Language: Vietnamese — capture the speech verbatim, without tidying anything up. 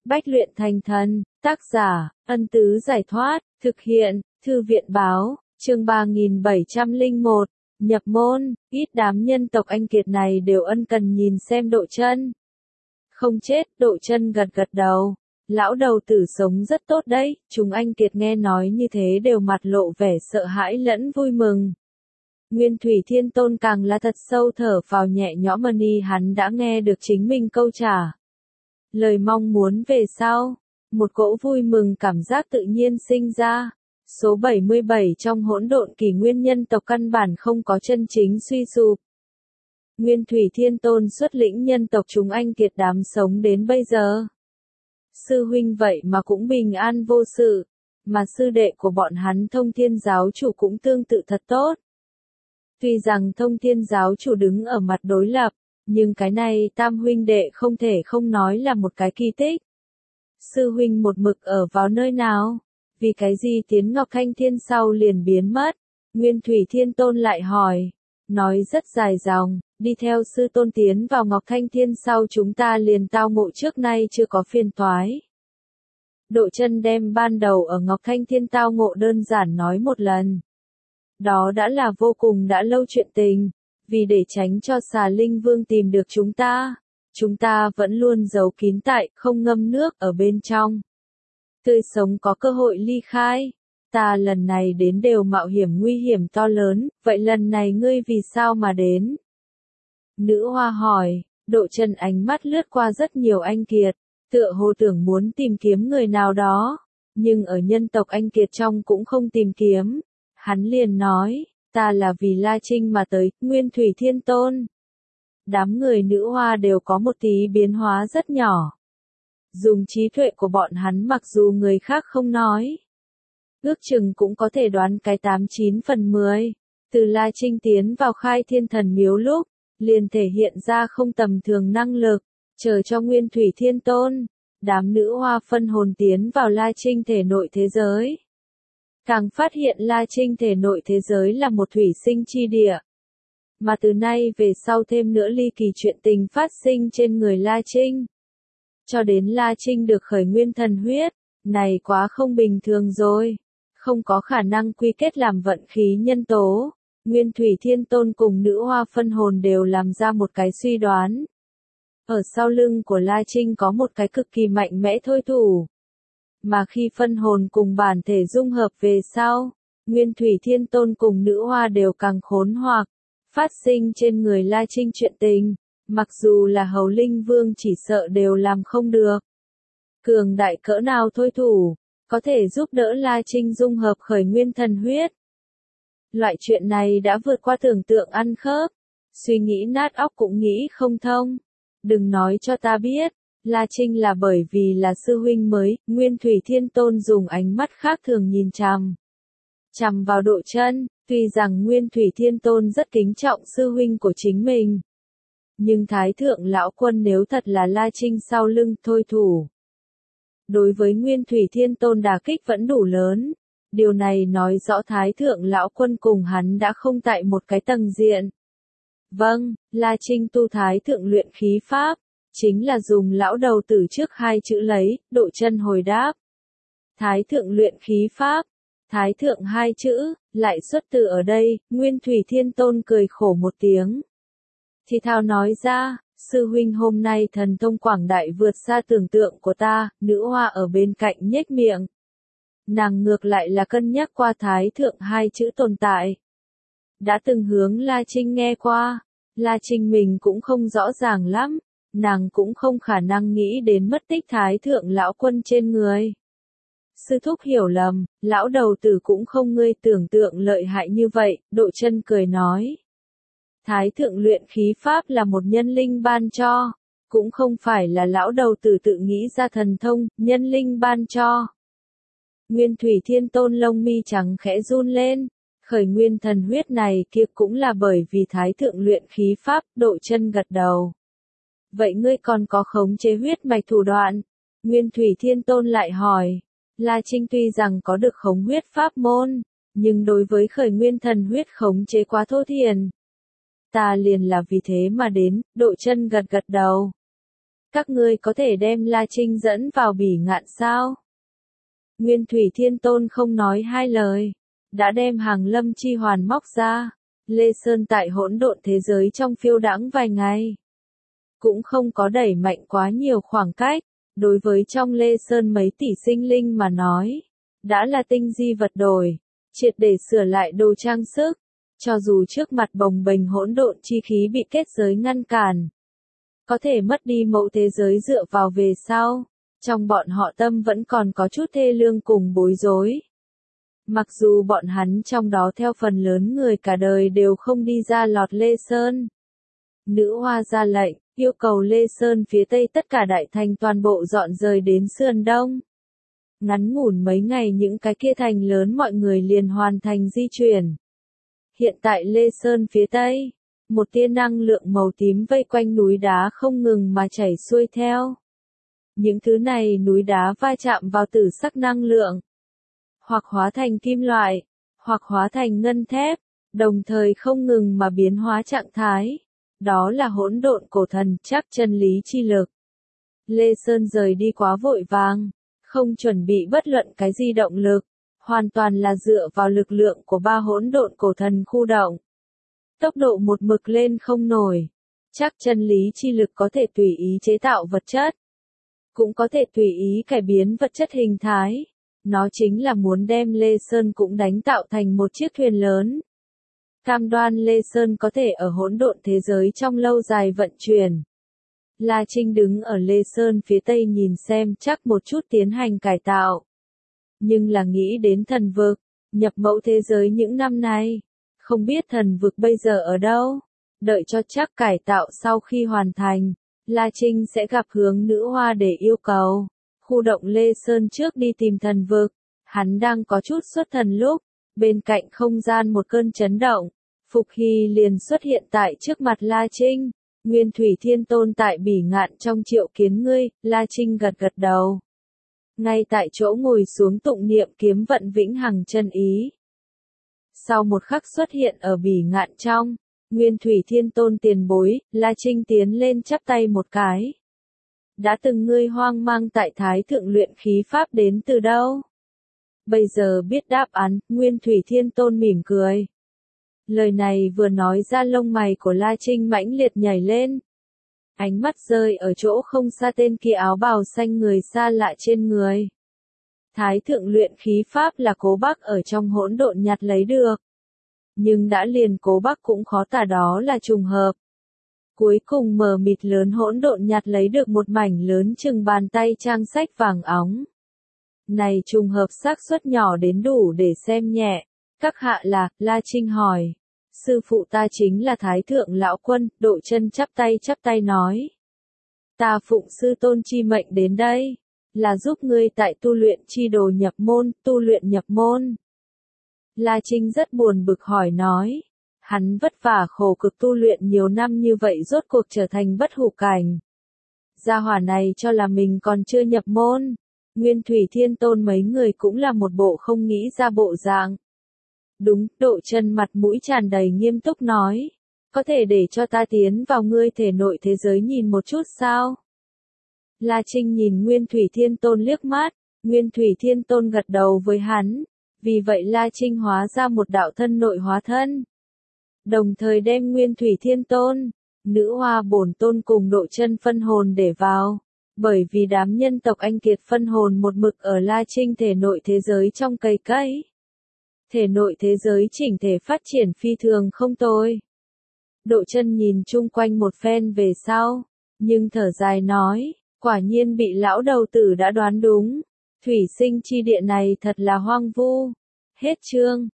Bách luyện thành thần, tác giả, Ân Tứ Giải Thoát, thực hiện, Thư viện Báo, chương ba nghìn bảy trăm lẻ một, nhập môn, ít đám nhân tộc Anh Kiệt này đều ân cần nhìn xem Độ Chân. Không chết, Độ Chân gật gật đầu. Lão đầu tử sống rất tốt đấy, chúng Anh Kiệt nghe nói như thế đều mặt lộ vẻ sợ hãi lẫn vui mừng. Nguyên Thủy Thiên Tôn càng là thật sâu thở phào nhẹ nhõm, ni hắn đã nghe được chính mình câu trả lời mong muốn về sau. Một cỗ vui mừng cảm giác tự nhiên sinh ra. Số bảy mươi bảy trong hỗn độn kỷ nguyên nhân tộc căn bản không có chân chính suy sụp. Nguyên Thủy Thiên Tôn xuất lĩnh nhân tộc chúng Anh Kiệt đám sống đến bây giờ. Sư huynh vậy mà cũng bình an vô sự, mà sư đệ của bọn hắn Thông Thiên giáo chủ cũng tương tự thật tốt. Tuy rằng Thông Thiên giáo chủ đứng ở mặt đối lập, nhưng cái này tam huynh đệ không thể không nói là một cái kỳ tích. Sư huynh một mực ở vào nơi nào? Vì cái gì tiến Ngọc Thanh Thiên sau liền biến mất? Nguyên Thủy Thiên Tôn lại hỏi. Nói rất dài dòng, đi theo sư tôn tiến vào Ngọc Thanh Thiên sau chúng ta liền tao ngộ trước nay chưa có phiền toái. Độ Chân đem ban đầu ở Ngọc Thanh Thiên tao ngộ đơn giản nói một lần. Đó đã là vô cùng đã lâu chuyện tình, vì để tránh cho Xà Linh Vương tìm được chúng ta, chúng ta vẫn luôn giấu kín tại, không ngâm nước ở bên trong. Tươi sống có cơ hội ly khai. Ta lần này đến đều mạo hiểm nguy hiểm to lớn, vậy lần này ngươi vì sao mà đến? Nữ hoa hỏi. Độ Chân ánh mắt lướt qua rất nhiều Anh Kiệt, tựa hồ tưởng muốn tìm kiếm người nào đó, nhưng ở nhân tộc Anh Kiệt trong cũng không tìm kiếm. Hắn liền nói, ta là vì La Trinh mà tới, Nguyên Thủy Thiên Tôn. Đám người nữ hoa đều có một tí biến hóa rất nhỏ. Dùng trí tuệ của bọn hắn mặc dù người khác không nói, ước chừng cũng có thể đoán cái tám chín phần mười. Từ La Trinh tiến vào Khai Thiên Thần Miếu lúc, liền thể hiện ra không tầm thường năng lực, chờ cho Nguyên Thủy Thiên Tôn. Đám nữ hoa phân hồn tiến vào La Trinh thể nội thế giới. Càng phát hiện La Trinh thể nội thế giới là một thủy sinh chi địa. Mà từ nay về sau thêm nữa ly kỳ chuyện tình phát sinh trên người La Trinh. Cho đến La Trinh được khởi nguyên thần huyết, này quá không bình thường rồi. Không có khả năng quy kết làm vận khí nhân tố. Nguyên Thủy Thiên Tôn cùng nữ hoa phân hồn đều làm ra một cái suy đoán. Ở sau lưng của La Trinh có một cái cực kỳ mạnh mẽ thôi thủ. Mà khi phân hồn cùng bản thể dung hợp về sau, Nguyên Thủy Thiên Tôn cùng nữ hoa đều càng khốn hoặc, phát sinh trên người La Trinh chuyện tình, mặc dù là Hầu Linh Vương chỉ sợ đều làm không được. Cường đại cỡ nào thôi thủ, có thể giúp đỡ La Trinh dung hợp khởi nguyên thần huyết. Loại chuyện này đã vượt qua tưởng tượng ăn khớp, suy nghĩ nát óc cũng nghĩ không thông. Đừng nói cho ta biết, La Trinh là bởi vì là sư huynh mới, Nguyên Thủy Thiên Tôn dùng ánh mắt khác thường nhìn chằm. Chằm vào Độ Chân, tuy rằng Nguyên Thủy Thiên Tôn rất kính trọng sư huynh của chính mình. Nhưng Thái Thượng Lão Quân nếu thật là La Trinh sau lưng thôi thủ. Đối với Nguyên Thủy Thiên Tôn đả kích vẫn đủ lớn. Điều này nói rõ Thái Thượng Lão Quân cùng hắn đã không tại một cái tầng diện. Vâng, La Trinh tu Thái Thượng luyện khí pháp, chính là dùng lão đầu tử trước hai chữ lấy, Độ Chân hồi đáp. Thái Thượng luyện khí pháp, Thái Thượng hai chữ, lại xuất từ ở đây, Nguyên Thủy Thiên Tôn cười khổ một tiếng. Thì thào nói ra, sư huynh hôm nay thần thông quảng đại vượt xa tưởng tượng của ta, nữ hoa ở bên cạnh nhếch miệng. Nàng ngược lại là cân nhắc qua Thái Thượng hai chữ tồn tại. Đã từng hướng La Trinh nghe qua, La Trinh mình cũng không rõ ràng lắm, nàng cũng không khả năng nghĩ đến mất tích Thái Thượng Lão Quân trên người. Sư thúc hiểu lầm, lão đầu tử cũng không ngươi tưởng tượng lợi hại như vậy, Độ Chân cười nói. Thái Thượng luyện khí pháp là một nhân linh ban cho, cũng không phải là lão đầu tử tự nghĩ ra thần thông, nhân linh ban cho. Nguyên Thủy Thiên Tôn lông mi trắng khẽ run lên, khởi nguyên thần huyết này kia cũng là bởi vì Thái Thượng luyện khí pháp, Độ Chân gật đầu. Vậy ngươi còn có khống chế huyết mạch thủ đoạn? Nguyên Thủy Thiên Tôn lại hỏi. La Trinh tuy rằng có được khống huyết pháp môn, nhưng đối với khởi nguyên thần huyết khống chế quá thô thiển. Ta liền là vì thế mà đến, Độ Chân gật gật đầu. các ngươi có thể đem La Trinh dẫn vào bỉ ngạn sao? Nguyên Thủy Thiên Tôn không nói hai lời, đã đem Hàng Lâm chi hoàn móc ra. Lê Sơn tại hỗn độn thế giới trong phiêu đãng vài ngày, cũng không có đẩy mạnh quá nhiều khoảng cách, đối với trong Lê Sơn mấy tỷ sinh linh mà nói, đã là tinh di vật đổi, triệt để sửa lại đồ trang sức, cho dù trước mặt bồng bềnh hỗn độn chi khí bị kết giới ngăn cản, có thể mất đi mẫu thế giới dựa vào về sau, trong bọn họ tâm vẫn còn có chút thê lương cùng bối rối. Mặc dù bọn hắn trong đó theo phần lớn người cả đời đều không đi ra lọt Lê Sơn. Nữ hoa ra lệnh, yêu cầu Lê Sơn phía tây tất cả đại thành toàn bộ dọn rời đến sườn đông. Ngắn ngủn mấy ngày những cái kia thành lớn mọi người liền hoàn thành di chuyển. Hiện tại Lê Sơn phía tây, một tia năng lượng màu tím vây quanh núi đá không ngừng mà chảy xuôi theo. Những thứ này núi đá va chạm vào tử sắc năng lượng, hoặc hóa thành kim loại, hoặc hóa thành ngân thép, đồng thời không ngừng mà biến hóa trạng thái. Đó là hỗn độn cổ thần chắc chân lý chi lực. Lê Sơn rời đi quá vội vàng, không chuẩn bị bất luận cái gì động lực, hoàn toàn là dựa vào lực lượng của ba hỗn độn cổ thần khu động. Tốc độ một mực lên không nổi, chắc chân lý chi lực có thể tùy ý chế tạo vật chất, cũng có thể tùy ý cải biến vật chất hình thái. Nó chính là muốn đem Lê Sơn cũng đánh tạo thành một chiếc thuyền lớn. Cam đoan Lê Sơn có thể ở hỗn độn thế giới trong lâu dài vận chuyển. La Trinh đứng ở Lê Sơn phía tây nhìn xem chắc một chút tiến hành cải tạo. Nhưng là nghĩ đến thần vực, nhập mẫu thế giới những năm nay. Không biết thần vực bây giờ ở đâu. Đợi cho chắc cải tạo sau khi hoàn thành, La Trinh sẽ gặp hướng nữ hoa để yêu cầu. Khu động Lê Sơn trước đi tìm thần vực. Hắn đang có chút xuất thần lúc, bên cạnh không gian một cơn chấn động. Phục Hy liền xuất hiện tại trước mặt La Trinh. Nguyên Thủy Thiên Tôn tại bỉ ngạn trong triệu kiến ngươi, La Trinh gật gật đầu. Ngay tại chỗ ngồi xuống tụng niệm kiếm vận vĩnh hằng chân ý. Sau một khắc xuất hiện ở bỉ ngạn trong, Nguyên Thủy Thiên Tôn tiền bối, La Trinh tiến lên chắp tay một cái. Đã từng ngươi hoang mang tại Thái Thượng luyện khí pháp đến từ đâu? Bây giờ biết đáp án, Nguyên Thủy Thiên Tôn mỉm cười. Lời này vừa nói ra lông mày của La Trinh mãnh liệt nhảy lên. Ánh mắt rơi ở chỗ không xa tên kia áo bào xanh người xa lạ trên người. Thái Thượng luyện khí pháp là Cố Bắc ở trong hỗn độn nhặt lấy được. Nhưng đã liền Cố Bắc cũng khó tả đó là trùng hợp. Cuối cùng mờ mịt lớn hỗn độn nhặt lấy được một mảnh lớn chừng bàn tay trang sách vàng óng. Này trùng hợp xác suất nhỏ đến đủ để xem nhẹ. Các hạ là, La Trinh hỏi. Sư phụ ta chính là Thái Thượng Lão Quân, Độ Chân chắp tay chắp tay nói. Ta phụng sư tôn chi mệnh đến đây, là giúp ngươi tại tu luyện chi đồ nhập môn, tu luyện nhập môn. La Trinh rất buồn bực hỏi nói. Hắn vất vả khổ cực tu luyện nhiều năm như vậy rốt cuộc trở thành bất hủ cảnh. Gia hỏa này cho là mình còn chưa nhập môn. Nguyên Thủy Thiên Tôn mấy người cũng là một bộ không nghĩ ra bộ dạng. Đúng, Độ Chân mặt mũi tràn đầy nghiêm túc nói. Có thể để cho ta tiến vào ngươi thể nội thế giới nhìn một chút sao? La Trinh nhìn Nguyên Thủy Thiên Tôn liếc mắt. Nguyên Thủy Thiên Tôn gật đầu với hắn. Vì vậy La Trinh hóa ra một đạo thân nội hóa thân. Đồng thời đem Nguyên Thủy Thiên Tôn, nữ hoa bổn tôn cùng Độ Chân phân hồn để vào. Bởi vì đám nhân tộc anh kiệt phân hồn một mực ở La Trinh thể nội thế giới trong cây cấy. Thể nội thế giới chỉnh thể phát triển phi thường không tồi. Độ Chân nhìn chung quanh một phen về sau, nhưng thở dài nói, quả nhiên bị lão đầu tử đã đoán đúng. Thủy sinh chi địa này thật là hoang vu. Hết chương.